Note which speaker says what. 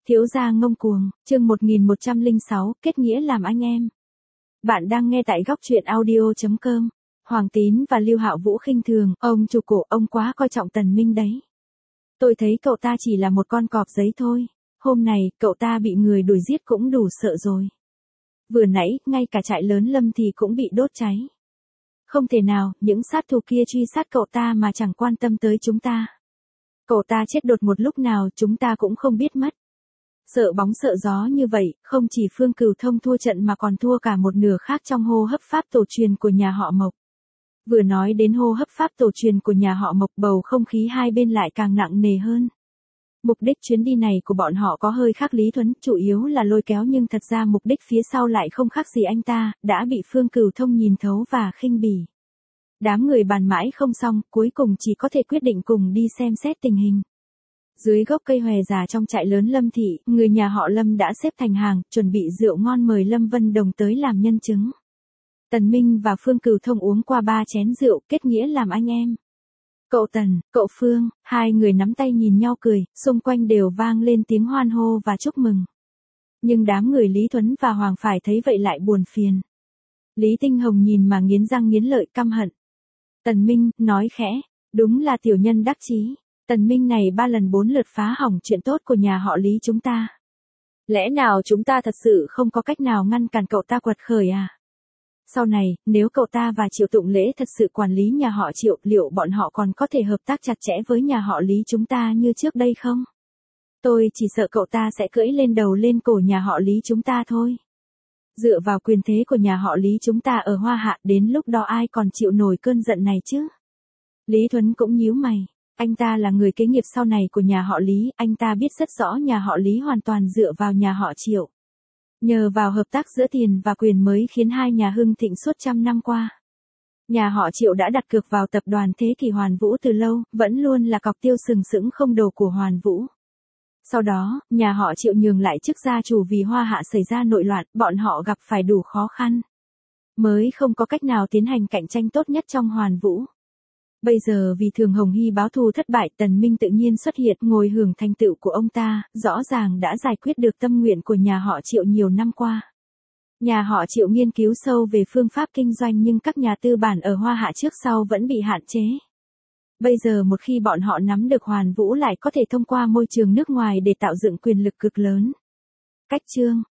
Speaker 1: Thiếu gia ngông cuồng, chương 1106, kết nghĩa làm anh em. Bạn đang nghe tại góc truyện audio.com. Hoàng Tín và Lưu Hạo Vũ khinh thường, ông chủ cổ, ông quá coi trọng Tần Minh đấy. Tôi thấy cậu ta chỉ là một con cọp giấy thôi. Hôm này, cậu ta bị người đuổi giết cũng đủ sợ rồi. Vừa nãy, ngay cả trại lớn Lâm thì cũng bị đốt cháy. Không thể nào, những sát thủ kia truy sát cậu ta mà chẳng quan tâm tới chúng ta. Cậu ta chết đột một lúc nào chúng ta cũng không biết mất. Sợ bóng sợ gió như vậy, không chỉ Phương Cửu Thông thua trận mà còn thua cả một nửa khác trong hô hấp pháp tổ truyền của nhà họ Mộc. Vừa nói đến hô hấp pháp tổ truyền của nhà họ Mộc, bầu không khí hai bên lại càng nặng nề hơn. Mục đích chuyến đi này của bọn họ có hơi khác Lý Thuấn, chủ yếu là lôi kéo, nhưng thật ra mục đích phía sau lại không khác gì anh ta, đã bị Phương Cửu Thông nhìn thấu và khinh bỉ. Đám người bàn mãi không xong, cuối cùng chỉ có thể quyết định cùng đi xem xét tình hình. Dưới gốc cây hòe già trong trại lớn Lâm thị, người nhà họ Lâm đã xếp thành hàng, chuẩn bị rượu ngon mời Lâm Vân Đồng tới làm nhân chứng. Tần Minh và Phương Cửu Thông uống qua 3 chén rượu, kết nghĩa làm anh em. Cậu Tần, cậu Phương, hai người nắm tay nhìn nhau cười, xung quanh đều vang lên tiếng hoan hô và chúc mừng. Nhưng đám người Lý Thuấn và Hoàng Phải thấy vậy lại buồn phiền. Lý Tinh Hồng nhìn mà nghiến răng nghiến lợi, căm hận. Tần Minh nói khẽ, đúng là tiểu nhân đắc chí. Tần Minh này 3 lần 4 lượt phá hỏng chuyện tốt của nhà họ Lý chúng ta. Lẽ nào chúng ta thật sự không có cách nào ngăn cản cậu ta quật khởi à? Sau này, nếu cậu ta và Triệu Tụng Lễ thật sự quản lý nhà họ Triệu, liệu bọn họ còn có thể hợp tác chặt chẽ với nhà họ Lý chúng ta như trước đây không? Tôi chỉ sợ cậu ta sẽ cưỡi lên đầu lên cổ nhà họ Lý chúng ta thôi. Dựa vào quyền thế của nhà họ Lý chúng ta ở Hoa Hạ, đến lúc đó ai còn chịu nổi cơn giận này chứ? Lý Thuấn cũng nhíu mày. Anh ta là người kế nghiệp sau này của nhà họ Lý, anh ta biết rất rõ nhà họ Lý hoàn toàn dựa vào nhà họ Triệu. Nhờ vào hợp tác giữa tiền và quyền mới khiến hai nhà hưng thịnh suốt trăm năm qua. Nhà họ Triệu đã đặt cược vào tập đoàn Thế Kỷ Hoàn Vũ từ lâu, vẫn luôn là cọc tiêu sừng sững không đầu của Hoàn Vũ. Sau đó, nhà họ Triệu nhường lại chức gia chủ vì Hoa Hạ xảy ra nội loạn, bọn họ gặp phải đủ khó khăn. Mới không có cách nào tiến hành cạnh tranh tốt nhất trong Hoàn Vũ. Bây giờ vì Thường Hồng Hy báo thù thất bại, Tần Minh tự nhiên xuất hiện, ngồi hưởng thành tựu của ông ta, rõ ràng đã giải quyết được tâm nguyện của nhà họ Triệu nhiều năm qua. Nhà họ Triệu nghiên cứu sâu về phương pháp kinh doanh, nhưng các nhà tư bản ở Hoa Hạ trước sau vẫn bị hạn chế. Bây giờ một khi bọn họ nắm được Hoàn Vũ lại có thể thông qua môi trường nước ngoài để tạo dựng quyền lực cực lớn. Cách chương,